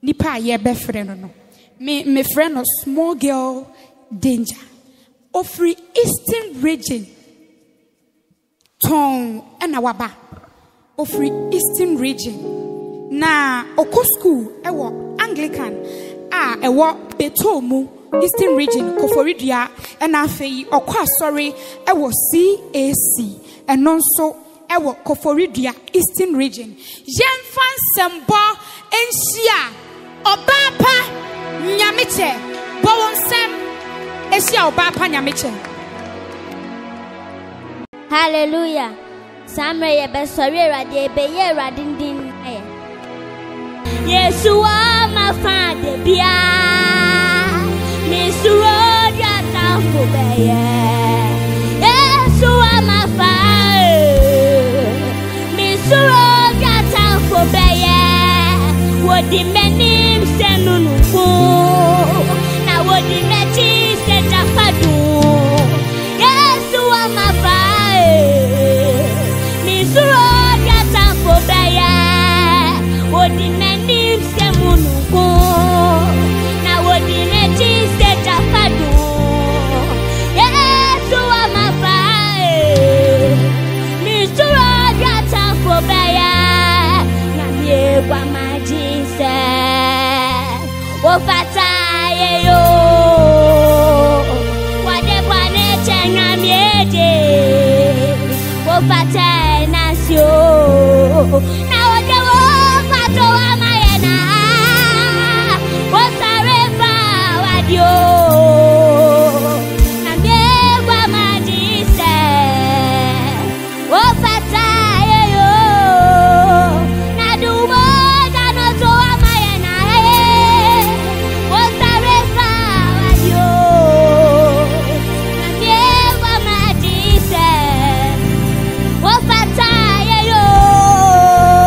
nipa ye be friend no me friend no small girl danger ofri eastern region ton na waba ofri eastern region na oko school ewo Anglican ewo Betomu eastern region Koforidua na afei okwa sorry ewo CAC enonso ewo Koforidua eastern region yemfan sembo enhia obapa nyameche bowonsem esia obapa nyameche. Hallelujah. Samre ye be sorry rade be ye radindin aye. Yeshua ma fade bia. Misuro dia tamfo be ye. Yeshua ma fade. Misuro dia tamfo be ye. Wodi menim senunu ko. Na wodi mechi se jafadu. Yeshua ma fade. Misuro dia tamfo be ye. Wodi menim semunu ko. Na wodi mechi se jafadu. Yeshua ma fade. Misuro dia tamfo be ye. Na ye kwa majise. Ofata ye yo. Wade bwane chenga mieje. Ofata nasio. Na wade wofato wa mayena. Wosarefa wadio. Na ye kwa majise. Ofata ye yo. Na dumo danoto wa mayena. Wosarefa wadio. Na ye kwa majise. Wofata ye yo.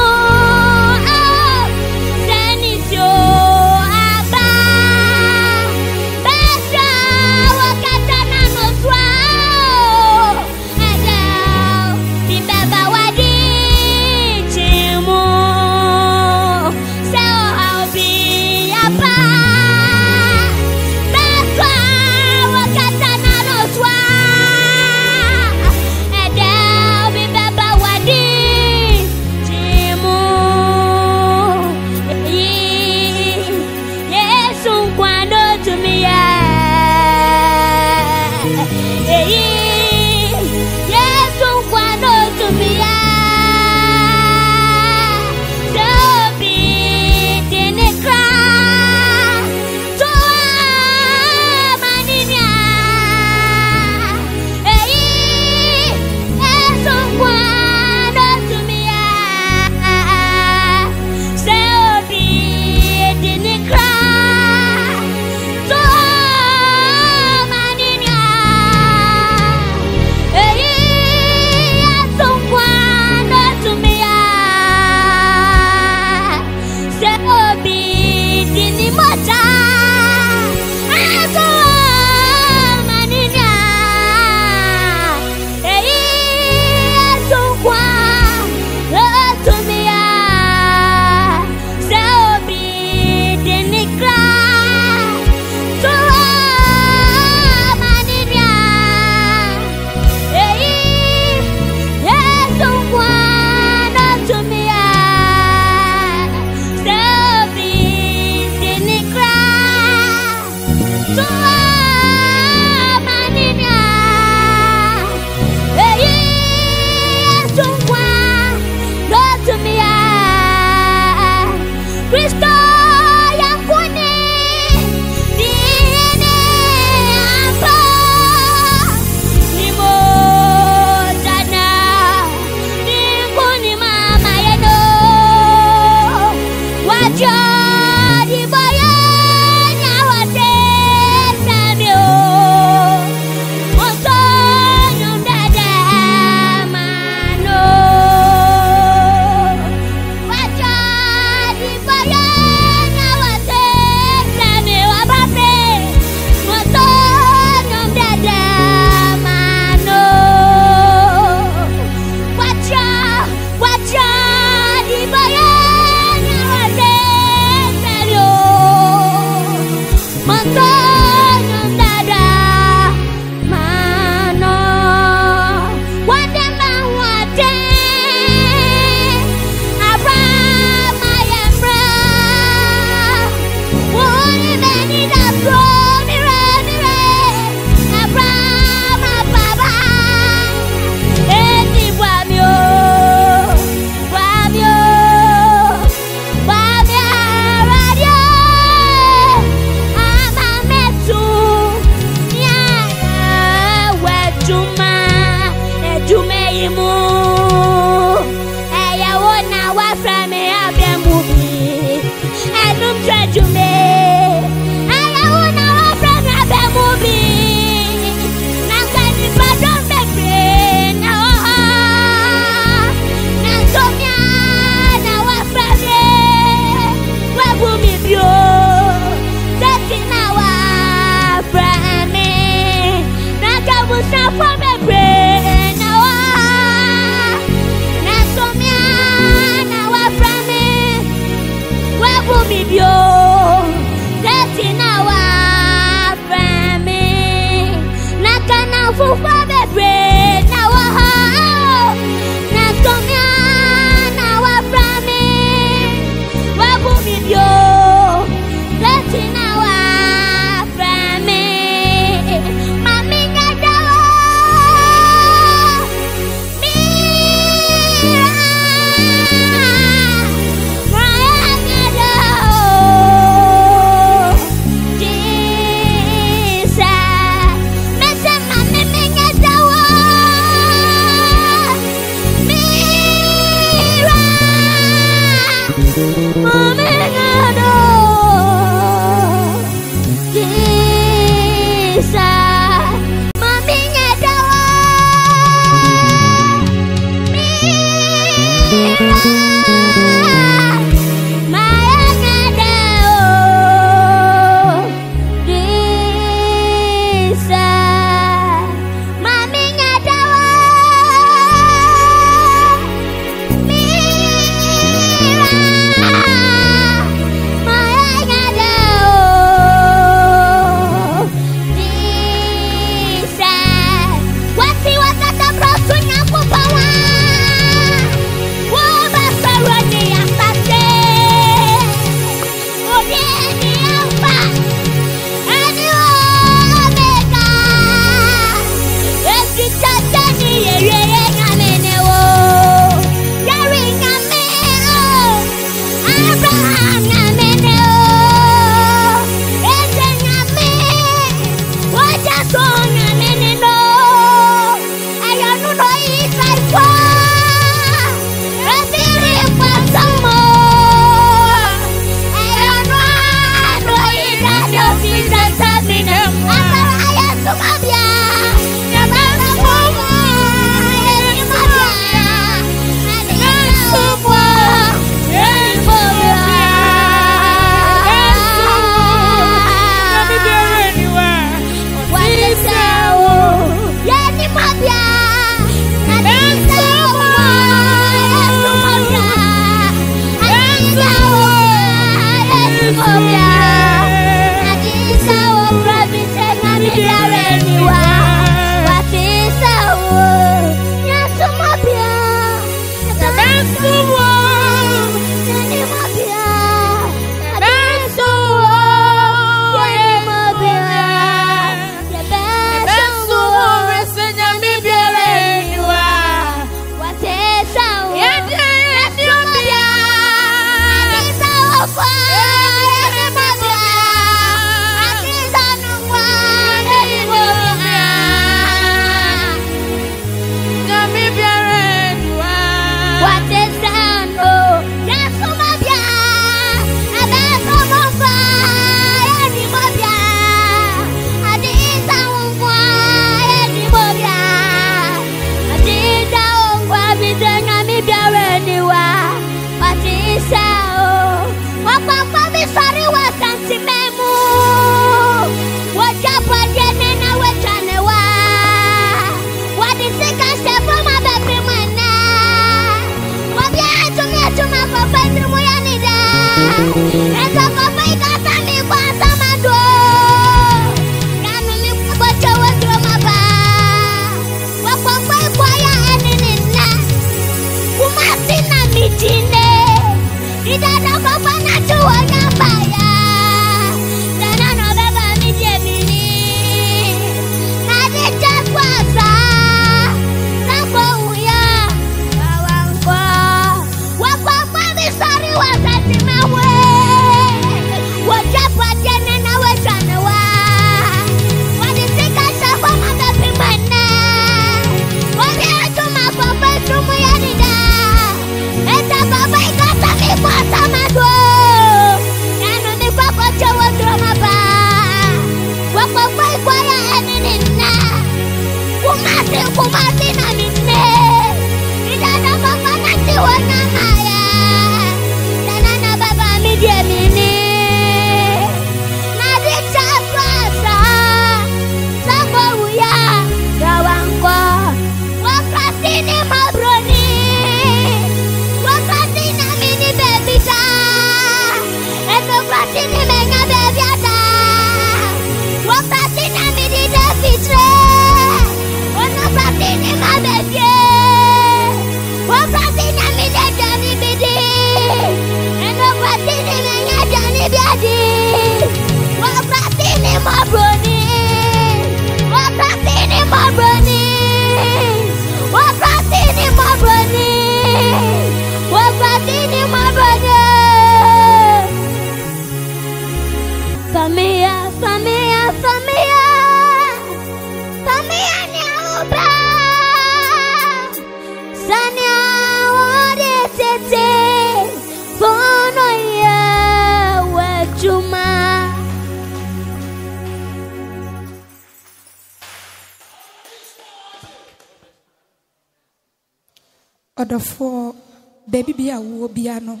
Order for baby be a wo biano.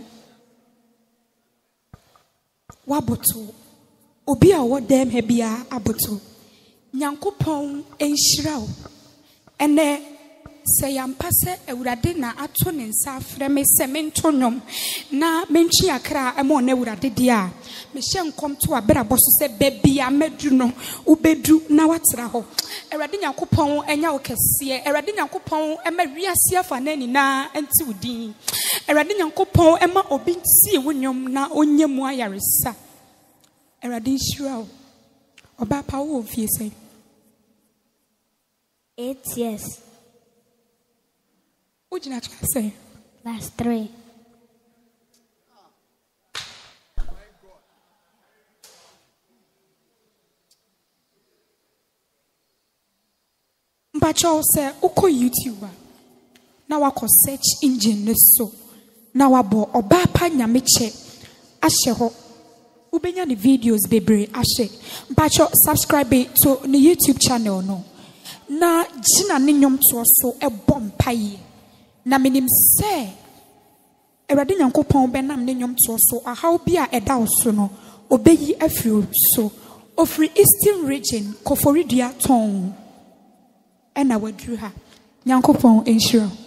Waboto. Obi a wo dem he bia aboto. Nyankopon enhyiraw. Ene se yampa se Ewurade na ato ne nsa afre me se mento nwom na mentwi akra emo na Ewurade dia. Me hye nkom to abrabɔ so se babia medu no ubedu na watera ho. Ewurade Nyankopon enya wo kese. Ewurade Nyankopon ema wiase afa na ni na enti udin. Ewurade Nyankopon ema obi ntie wo nwom na onyemu ayaresa. Ewurade nhyira wo. Oba pa wo fie se 8 years. Ujina say Class 3. Mbacho say uko YouTuber. Na wako search engine so. Na wabo oba pa nyameche ahye ho. Ubenya the videos bebre ahye. Mbacho subscribe to the YouTube channel no. Na jina ne nyom to so ebom paye. Na minim se Ewurade Nyankopon benam ne nyom to so ahaw bia eda so no obeyi afiri so ofri Eastern region koforidua ton ena wadru ha Nyankopon enhyira